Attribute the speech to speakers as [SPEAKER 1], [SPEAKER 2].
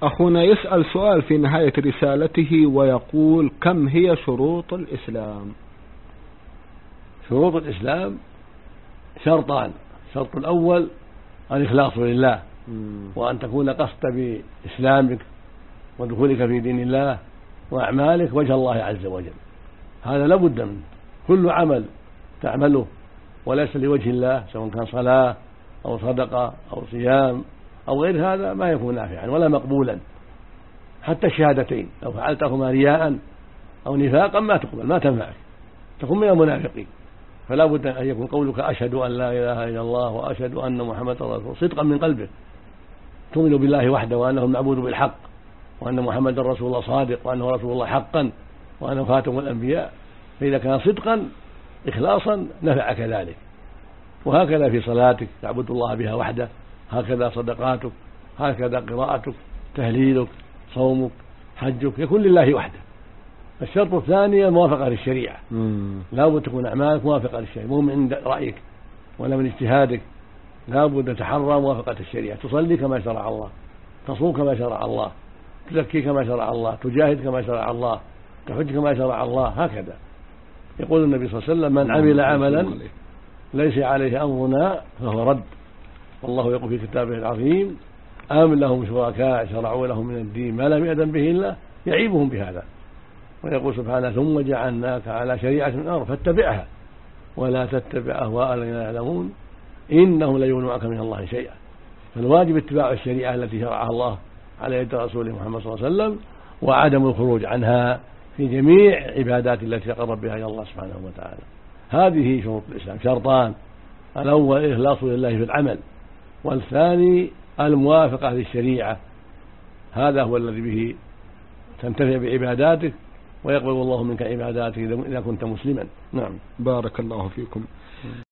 [SPEAKER 1] أخونا يسأل سؤال في نهاية رسالته ويقول: كم هي شروط الإسلام؟
[SPEAKER 2] شروط الإسلام شرطان: الشرط الأول الإخلاص لله، وأن تكون قصد بإسلامك ودخولك في دين الله وأعمالك وجه الله عز وجل، هذا لا بد منه. كل عمل تعمله وليس لوجه الله، سواء كان صلاة أو صدقة أو صيام أو غير هذا، ما يكون نافعا ولا مقبولا. حتى الشهادتين لو فعلتهما رياء أو نفاقا ما تقبل، ما تنفعك، تكون من المنافقين. فلا بد أن يكون قولك أشهد أن لا إله إلا الله وأشهد أن محمدا رسول الله صدقا من قلبك، تؤمن بالله وحده وأنه المعبود بالحق، وأن محمدا رسول الله صادق، وأنه رسول الله حقا، وأنه خاتم الأنبياء. فإذا كان صدقا إخلاصا نفعك ذلك. وهكذا في صلاتك تعبد الله بها وحده، هكذا صدقاتك، هكذا قراءتك، تهليلك، صومك، حجك، يكون لله وحده. الشرط الثاني الموافقة للشريعة، لا بد تكون أعمالك موافقة للشريعة، مو من عند رأيك ولا من اجتهادك، لا بد تحرى موافقة الشريعة. تصلي كما شرع الله، تصوم كما شرع الله، تزكي كما شرع الله، تجاهد كما شرع الله، تحج كما شرع الله، هكذا. يقول النبي صلى الله عليه وسلم: من عمل عملا ليس عليه أمرنا فهو رد. والله يقول في كتابه العظيم: أم لهم شركاء شرعوا لهم من الدين ما لم يأذن به الله يعيبهم بهذا. ويقول سبحانه: ثم جعلناك على شريعة من الأمر فاتبعها ولا تتبع أهواء الذين لا يعلمون إنهم لا يغنونك من الله شيئا. فالواجب اتباع الشريعة التي شرعها الله على يد رسوله محمد صلى الله عليه وسلم، وعدم الخروج عنها في جميع عبادات التي تقرب بها إلى الله سبحانه وتعالى. هذه شروط الإسلام، شرطان: الأول الإخلاص لله في العمل، والثاني الموافقة للشريعة. هذا هو الذي به تنتفع بعباداتك ويقبل الله منك عباداتك إذا كنت مسلما. نعم.
[SPEAKER 1] بارك الله فيكم.